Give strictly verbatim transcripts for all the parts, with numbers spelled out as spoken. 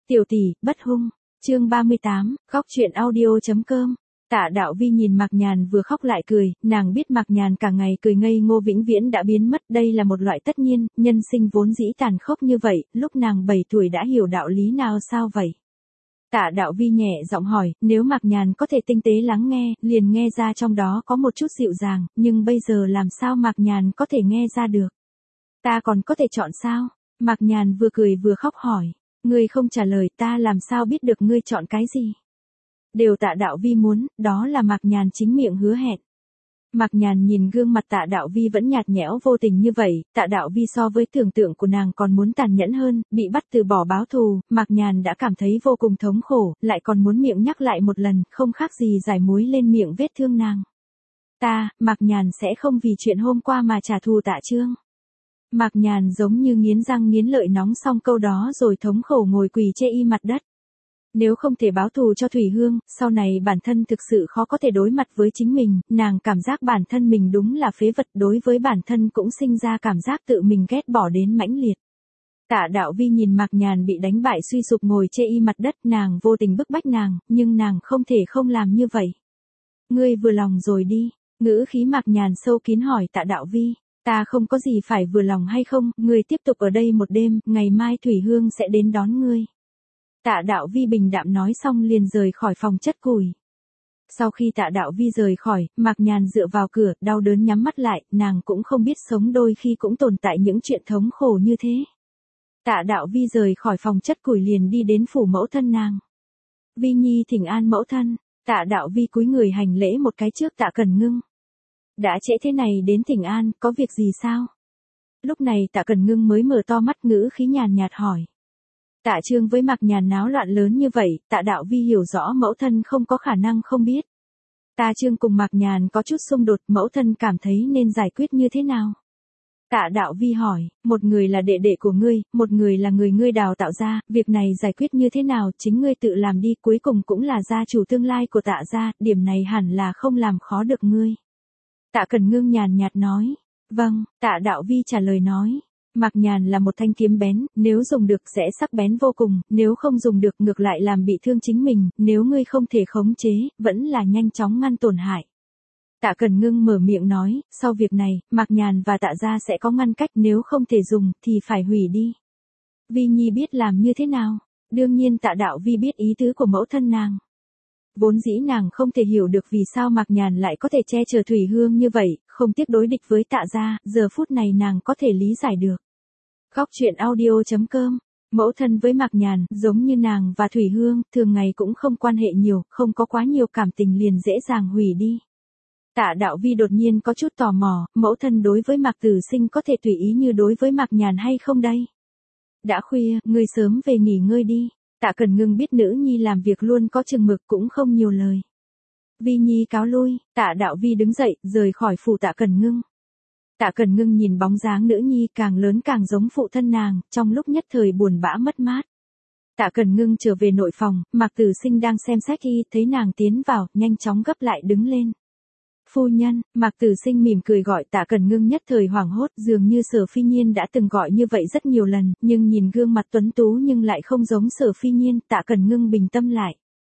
Tiểu tỷ, bất hung. Chương ba mươi tám, khóc chuyện audio.com. Tạ Đạo Vi nhìn Mạc Nhàn vừa khóc lại cười, nàng biết Mạc Nhàn cả ngày cười ngây ngô vĩnh viễn đã biến mất, đây là một loại tất nhiên, nhân sinh vốn dĩ tàn khốc như vậy, lúc nàng bảy tuổi đã hiểu đạo lý nào sao vậy? Tạ Đạo Vi nhẹ giọng hỏi, nếu Mạc Nhàn có thể tinh tế lắng nghe, liền nghe ra trong đó có một chút dịu dàng, nhưng bây giờ làm sao Mạc Nhàn có thể nghe ra được? Ta còn có thể chọn sao? Mạc Nhàn vừa cười vừa khóc hỏi. Ngươi không trả lời, ta làm sao biết được ngươi chọn cái gì? Điều Tạ Đạo Vi muốn, đó là Mạc Nhàn chính miệng hứa hẹn. Mạc Nhàn nhìn gương mặt Tạ Đạo Vi vẫn nhạt nhẽo vô tình như vậy, Tạ Đạo Vi so với tưởng tượng của nàng còn muốn tàn nhẫn hơn, bị bắt từ bỏ báo thù, Mạc Nhàn đã cảm thấy vô cùng thống khổ, lại còn muốn miệng nhắc lại một lần, không khác gì rải muối lên miệng vết thương nàng. Ta, Mạc Nhàn sẽ không vì chuyện hôm qua mà trả thù Tạ Trương. Mạc Nhàn giống như nghiến răng nghiến lợi nóng xong câu đó rồi thống khổ ngồi quỳ chê y mặt đất. Nếu không thể báo thù cho Thủy Hương, sau này bản thân thực sự khó có thể đối mặt với chính mình, nàng cảm giác bản thân mình đúng là phế vật, đối với bản thân cũng sinh ra cảm giác tự mình ghét bỏ đến mãnh liệt. Tạ Đạo Vi nhìn Mạc Nhàn bị đánh bại suy sụp ngồi chê y mặt đất, nàng vô tình bức bách nàng, nhưng nàng không thể không làm như vậy. Ngươi vừa lòng rồi đi, ngữ khí Mạc Nhàn sâu kín hỏi Tạ Đạo Vi. Ta không có gì phải vừa lòng hay không, ngươi tiếp tục ở đây một đêm, ngày mai Thủy Hương sẽ đến đón ngươi. Tạ Đạo Vi bình đạm nói xong liền rời khỏi phòng chất củi. Sau khi Tạ Đạo Vi rời khỏi, Mạc Nhàn dựa vào cửa, đau đớn nhắm mắt lại, nàng cũng không biết sống đôi khi cũng tồn tại những chuyện thống khổ như thế. Tạ Đạo Vi rời khỏi phòng chất củi liền đi đến phủ mẫu thân nàng. Vi Nhi thỉnh an mẫu thân, Tạ Đạo Vi cúi người hành lễ một cái trước Tạ Cần Ngưng. Đã trễ thế này đến thỉnh an, có việc gì sao? Lúc này Tạ Cần Ngưng mới mở to mắt, ngữ khí nhàn nhạt hỏi. Tạ Trương với Mạc Nhàn náo loạn lớn như vậy, Tạ Đạo Vi hiểu rõ mẫu thân không có khả năng không biết. Tạ Trương cùng Mạc Nhàn có chút xung đột, mẫu thân cảm thấy nên giải quyết như thế nào? Tạ Đạo Vi hỏi, một người là đệ đệ của ngươi, một người là người ngươi đào tạo ra, việc này giải quyết như thế nào chính ngươi tự làm đi, cuối cùng cũng là gia chủ tương lai của Tạ gia, điểm này hẳn là không làm khó được ngươi. Tạ Cần Ngưng nhàn nhạt nói. Vâng, Tạ Đạo Vi trả lời nói. Mạc Nhàn là một thanh kiếm bén, nếu dùng được sẽ sắc bén vô cùng, nếu không dùng được ngược lại làm bị thương chính mình, nếu ngươi không thể khống chế, vẫn là nhanh chóng ngăn tổn hại. Tạ Cần Ngưng mở miệng nói, sau việc này, Mạc Nhàn và Tạ gia sẽ có ngăn cách, nếu không thể dùng, thì phải hủy đi. Vi Nhi biết làm như thế nào? Đương nhiên Tạ Đạo Vi biết ý tứ của mẫu thân nàng. Vốn dĩ nàng không thể hiểu được vì sao Mạc Nhàn lại có thể che chở Thủy Hương như vậy, không tiếc đối địch với Tạ gia, giờ phút này nàng có thể lý giải được. Khóc chuyện audio.com. Mẫu thân với Mạc Nhàn, giống như nàng và Thủy Hương, thường ngày cũng không quan hệ nhiều, không có quá nhiều cảm tình liền dễ dàng hủy đi. Tạ Đạo Vi đột nhiên có chút tò mò, mẫu thân đối với Mạc Tử Sinh có thể tùy ý như đối với Mạc Nhàn hay không đây? Đã khuya, ngươi sớm về nghỉ ngơi đi. Tạ Cần Ngưng biết nữ nhi làm việc luôn có chừng mực cũng không nhiều lời. Vi Nhi cáo lui, Tạ Đạo Vi đứng dậy, rời khỏi phủ Tạ Cần Ngưng. Tạ Cần Ngưng nhìn bóng dáng nữ nhi càng lớn càng giống phụ thân nàng, trong lúc nhất thời buồn bã mất mát. Tạ Cần Ngưng trở về nội phòng, Mạc Tử Sinh đang xem sách y, thấy nàng tiến vào, nhanh chóng gấp lại đứng lên. Phu nhân, Mạc Tử Sinh mỉm cười gọi Tạ Cần Ngưng nhất thời hoảng hốt, dường như Sở Phi Nhiên đã từng gọi như vậy rất nhiều lần, nhưng nhìn gương mặt tuấn tú nhưng lại không giống Sở Phi Nhiên, Tạ Cần Ngưng bình tâm lại.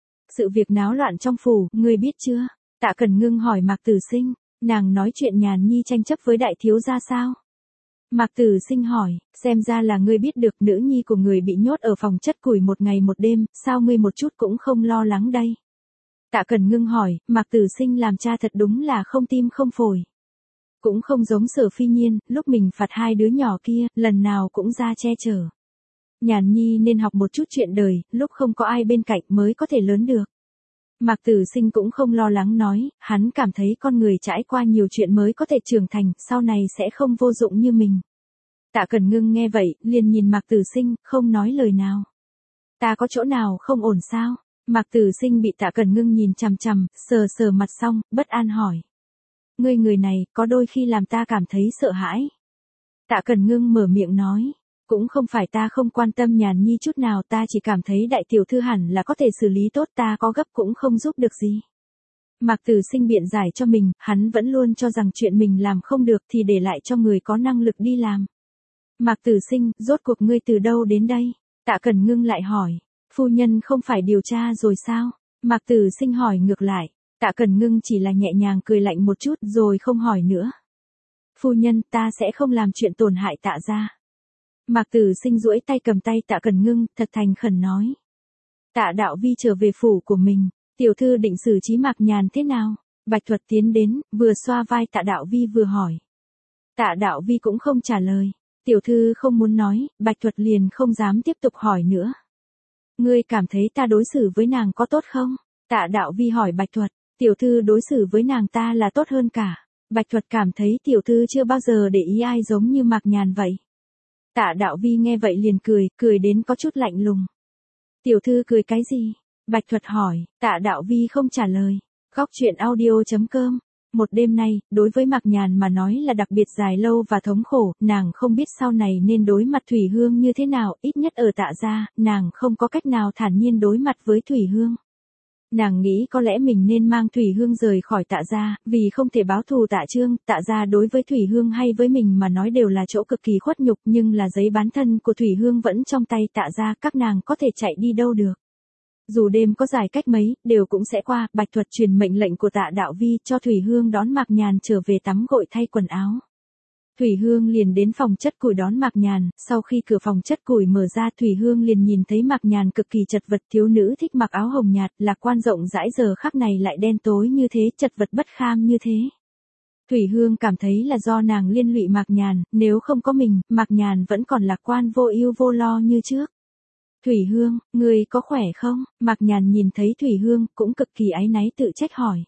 Sự việc náo loạn trong phủ, ngươi biết chưa? Tạ Cần Ngưng hỏi Mạc Tử Sinh, nàng nói chuyện Nhàn Nhi tranh chấp với đại thiếu gia sao? Mạc Tử Sinh hỏi, xem ra là ngươi biết được nữ nhi của người bị nhốt ở phòng chất củi một ngày một đêm, sao ngươi một chút cũng không lo lắng đây? Tạ Cần Ngưng hỏi, Mạc Tử Sinh làm cha thật đúng là không tim không phổi. Cũng không giống Sở Phi Nhiên, lúc mình phạt hai đứa nhỏ kia, lần nào cũng ra che chở. Nhàn Nhi nên học một chút chuyện đời, lúc không có ai bên cạnh mới có thể lớn được. Mạc Tử Sinh cũng không lo lắng nói, hắn cảm thấy con người trải qua nhiều chuyện mới có thể trưởng thành, sau này sẽ không vô dụng như mình. Tạ Cần Ngưng nghe vậy, liền nhìn Mạc Tử Sinh, không nói lời nào. Ta có chỗ nào không ổn sao? Mạc Tử Sinh bị Tạ Cần Ngưng nhìn chằm chằm, sờ sờ mặt xong, bất an hỏi. Ngươi người này, có đôi khi làm ta cảm thấy sợ hãi. Tạ Cần Ngưng mở miệng nói, cũng không phải ta không quan tâm Nhàn Nhi chút nào, ta chỉ cảm thấy đại tiểu thư hẳn là có thể xử lý tốt, ta có gấp cũng không giúp được gì. Mạc Tử Sinh biện giải cho mình, hắn vẫn luôn cho rằng chuyện mình làm không được thì để lại cho người có năng lực đi làm. Mạc Tử Sinh, rốt cuộc ngươi từ đâu đến đây? Tạ Cần Ngưng lại hỏi. Phu nhân không phải điều tra rồi sao? Mạc Tử Sinh hỏi ngược lại. Tạ Cẩn Ngưng chỉ là nhẹ nhàng cười lạnh một chút rồi không hỏi nữa. Phu nhân, ta sẽ không làm chuyện tổn hại Tạ gia. Mạc Tử Sinh duỗi tay cầm tay Tạ Cẩn Ngưng, thật thành khẩn nói. Tạ Đạo Vi trở về phủ của mình, tiểu thư định xử trí Mạc Nhàn thế nào? Bạch Thuật tiến đến, vừa xoa vai Tạ Đạo Vi vừa hỏi. Tạ Đạo Vi cũng không trả lời. Tiểu thư không muốn nói, Bạch Thuật liền không dám tiếp tục hỏi nữa. Ngươi cảm thấy ta đối xử với nàng có tốt không? Tạ Đạo Vi hỏi Bạch Thuật. Tiểu thư đối xử với nàng ta là tốt hơn cả. Bạch Thuật cảm thấy tiểu thư chưa bao giờ để ý ai giống như Mạc Nhàn vậy. Tạ Đạo Vi nghe vậy liền cười, cười đến có chút lạnh lùng. Tiểu thư cười cái gì? Bạch Thuật hỏi. Tạ Đạo Vi không trả lời. Góc truyện audio chấm com. Một đêm nay, đối với Mạc Nhàn mà nói là đặc biệt dài lâu và thống khổ, nàng không biết sau này nên đối mặt Thủy Hương như thế nào, ít nhất ở Tạ gia, nàng không có cách nào thản nhiên đối mặt với Thủy Hương. Nàng nghĩ có lẽ mình nên mang Thủy Hương rời khỏi Tạ gia, vì không thể báo thù Tạ Trương, Tạ gia đối với Thủy Hương hay với mình mà nói đều là chỗ cực kỳ khuất nhục, nhưng là giấy bán thân của Thủy Hương vẫn trong tay Tạ gia, các nàng có thể chạy đi đâu được. Dù đêm có dài cách mấy, đều cũng sẽ qua. Bạch Thuật truyền mệnh lệnh của Tạ Đạo Vi cho Thủy Hương đón Mạc Nhàn trở về tắm gội thay quần áo. Thủy Hương liền đến phòng chất củi đón Mạc Nhàn, sau khi cửa phòng chất củi mở ra Thủy Hương liền nhìn thấy Mạc Nhàn cực kỳ chật vật, thiếu nữ thích mặc áo hồng nhạt, lạc quan rộng rãi giờ khắc này lại đen tối như thế, chật vật bất kham như thế. Thủy Hương cảm thấy là do nàng liên lụy Mạc Nhàn, nếu không có mình, Mạc Nhàn vẫn còn lạc quan vô ưu vô lo như trước. Thủy Hương, người có khỏe không? Mạc Nhàn nhìn thấy Thủy Hương cũng cực kỳ áy náy tự trách hỏi.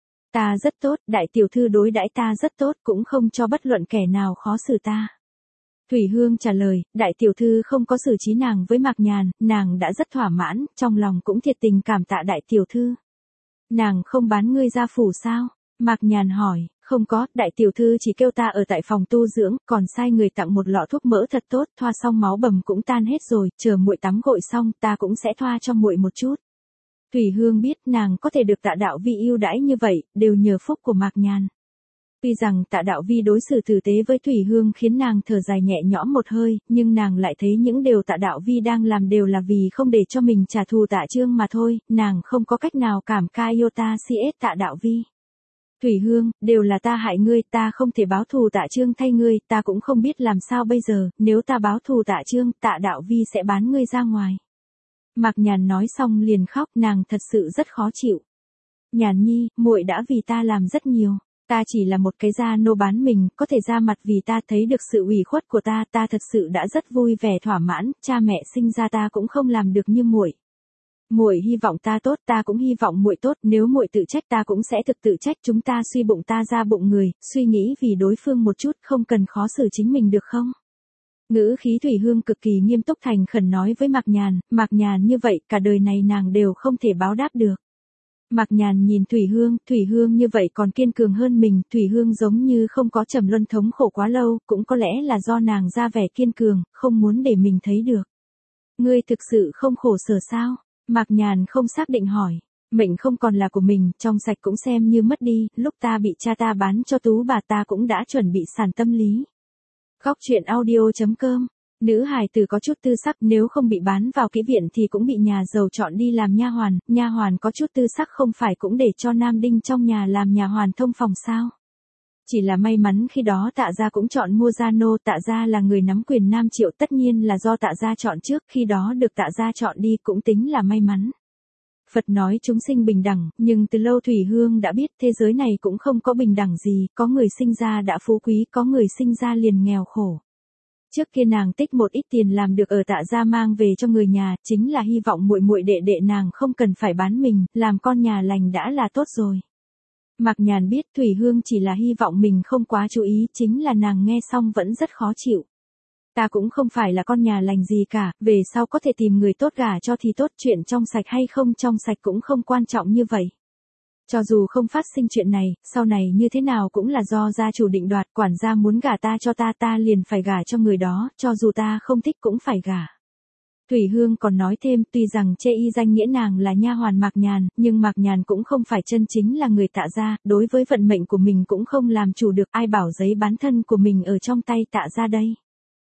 Ta rất tốt, đại tiểu thư đối đãi ta rất tốt, cũng không cho bất luận kẻ nào khó xử ta. Thủy Hương trả lời, đại tiểu thư không có xử trí nàng với Mạc Nhàn, nàng đã rất thỏa mãn, trong lòng cũng thiệt tình cảm tạ đại tiểu thư. Nàng không bán ngươi ra phủ sao? Mạc Nhàn hỏi, không có, đại tiểu thư chỉ kêu ta ở tại phòng tu dưỡng, còn sai người tặng một lọ thuốc mỡ thật tốt, thoa xong máu bầm cũng tan hết rồi, chờ muội tắm gội xong, ta cũng sẽ thoa cho muội một chút. Thủy Hương biết nàng có thể được Tạ Đạo Vi yêu đãi như vậy, đều nhờ phúc của Mạc Nhàn. Tuy rằng Tạ Đạo Vi đối xử tử tế với Thủy Hương khiến nàng thở dài nhẹ nhõm một hơi, nhưng nàng lại thấy những điều Tạ Đạo Vi đang làm đều là vì không để cho mình trả thù Tạ Trương mà thôi, nàng không có cách nào cảm ca iota cs Tạ Đạo Vi. Thủy Hương, đều là ta hại ngươi, ta không thể báo thù Tạ Trương thay ngươi, ta cũng không biết làm sao bây giờ, nếu ta báo thù Tạ Trương, Tạ Đạo Vi sẽ bán ngươi ra ngoài. Mạc Nhàn nói xong liền khóc, nàng thật sự rất khó chịu. Nhàn nhi, muội đã vì ta làm rất nhiều, ta chỉ là một cái gia nô bán mình, có thể ra mặt vì ta, thấy được sự ủy khuất của ta, ta thật sự đã rất vui vẻ thỏa mãn, cha mẹ sinh ra ta cũng không làm được như muội. Muội hy vọng ta tốt, ta cũng hy vọng muội tốt, nếu muội tự trách ta cũng sẽ thực tự trách, chúng ta suy bụng ta ra bụng người, suy nghĩ vì đối phương một chút, không cần khó xử chính mình được không? Ngữ khí Thủy Hương cực kỳ nghiêm túc thành khẩn nói với Mạc Nhàn, Mạc Nhàn như vậy, cả đời này nàng đều không thể báo đáp được. Mạc Nhàn nhìn Thủy Hương, Thủy Hương như vậy còn kiên cường hơn mình, Thủy Hương giống như không có trầm luân thống khổ quá lâu, cũng có lẽ là do nàng ra vẻ kiên cường, không muốn để mình thấy được. Ngươi thực sự không khổ sở sao? Mạc Nhàn không xác định hỏi. Mệnh không còn là của mình, trong sạch cũng xem như mất đi, lúc ta bị cha ta bán cho tú bà ta cũng đã chuẩn bị sàn tâm lý. Góc truyện audio chấm com. Nữ hài tử có chút tư sắc, nếu không bị bán vào kỹ viện thì cũng bị nhà giàu chọn đi làm nha hoàn, nha hoàn có chút tư sắc không phải cũng để cho nam đinh trong nhà làm nhà hoàn thông phòng sao? Chỉ là may mắn khi đó Tạ gia cũng chọn mua gia nô, Tạ gia là người nắm quyền Nam Triệu, tất nhiên là do Tạ gia chọn trước, khi đó được Tạ gia chọn đi cũng tính là may mắn. Phật nói chúng sinh bình đẳng, nhưng từ lâu Thủy Hương đã biết thế giới này cũng không có bình đẳng gì, có người sinh ra đã phú quý, có người sinh ra liền nghèo khổ. Trước kia nàng tích một ít tiền làm được ở Tạ gia mang về cho người nhà, chính là hy vọng muội muội đệ đệ nàng không cần phải bán mình, làm con nhà lành đã là tốt rồi. Mạc Nhàn biết Thủy Hương chỉ là hy vọng mình không quá chú ý, chính là nàng nghe xong vẫn rất khó chịu. Ta cũng không phải là con nhà lành gì cả, về sau có thể tìm người tốt gả cho thì tốt, chuyện trong sạch hay không trong sạch cũng không quan trọng như vậy. Cho dù không phát sinh chuyện này, sau này như thế nào cũng là do gia chủ định đoạt, quản gia muốn gả ta cho ta ta liền phải gả cho người đó, cho dù ta không thích cũng phải gả. Thủy Hương còn nói thêm, tuy rằng chê y danh nghĩa nàng là nha hoàn Mạc Nhàn, nhưng Mạc Nhàn cũng không phải chân chính là người Tạ gia, đối với vận mệnh của mình cũng không làm chủ được, ai bảo giấy bán thân của mình ở trong tay Tạ gia đây.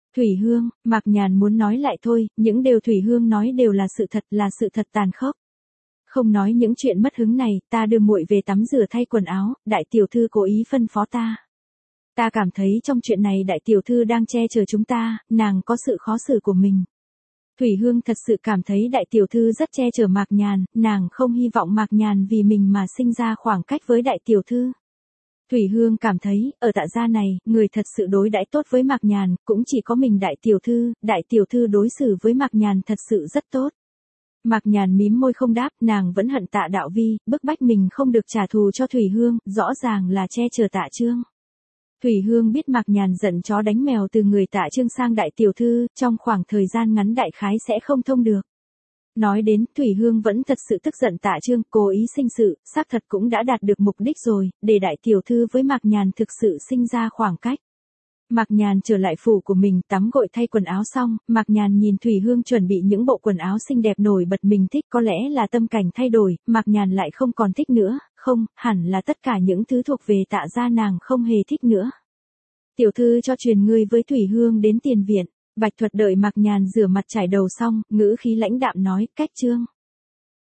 Thủy Hương, Mạc Nhàn muốn nói lại thôi, những điều Thủy Hương nói đều là sự thật, là sự thật tàn khốc. Không nói những chuyện mất hứng này, ta đưa muội về tắm rửa thay quần áo, đại tiểu thư cố ý phân phó ta. Ta cảm thấy trong chuyện này đại tiểu thư đang che chở chúng ta, nàng có sự khó xử của mình. Thủy Hương thật sự cảm thấy đại tiểu thư rất che chở Mạc Nhàn, nàng không hy vọng Mạc Nhàn vì mình mà sinh ra khoảng cách với đại tiểu thư. Thủy Hương cảm thấy, ở Tạ gia này, người thật sự đối đãi tốt với Mạc Nhàn, cũng chỉ có mình đại tiểu thư, đại tiểu thư đối xử với Mạc Nhàn thật sự rất tốt. Mạc Nhàn mím môi không đáp, nàng vẫn hận Tạ Đạo Vi, bức bách mình không được trả thù cho Thủy Hương, rõ ràng là che chở Tạ Trương. Thủy Hương biết Mạc Nhàn giận chó đánh mèo từ người Tạ Trương sang đại tiểu thư, trong khoảng thời gian ngắn đại khái sẽ không thông được. Nói đến, Thủy Hương vẫn thật sự tức giận Tạ Trương, cố ý sinh sự, xác thật cũng đã đạt được mục đích rồi, để đại tiểu thư với Mạc Nhàn thực sự sinh ra khoảng cách. Mạc Nhàn trở lại phủ của mình, tắm gội thay quần áo xong, Mạc Nhàn nhìn Thủy Hương chuẩn bị những bộ quần áo xinh đẹp nổi bật mình thích, có lẽ là tâm cảnh thay đổi, Mạc Nhàn lại không còn thích nữa, không, hẳn là tất cả những thứ thuộc về Tạ gia nàng không hề thích nữa. Tiểu thư cho truyền ngươi với Thủy Hương đến tiền viện. Bạch Thuật đợi Mạc Nhàn rửa mặt chải đầu xong, ngữ khí lãnh đạm nói, cách Trương.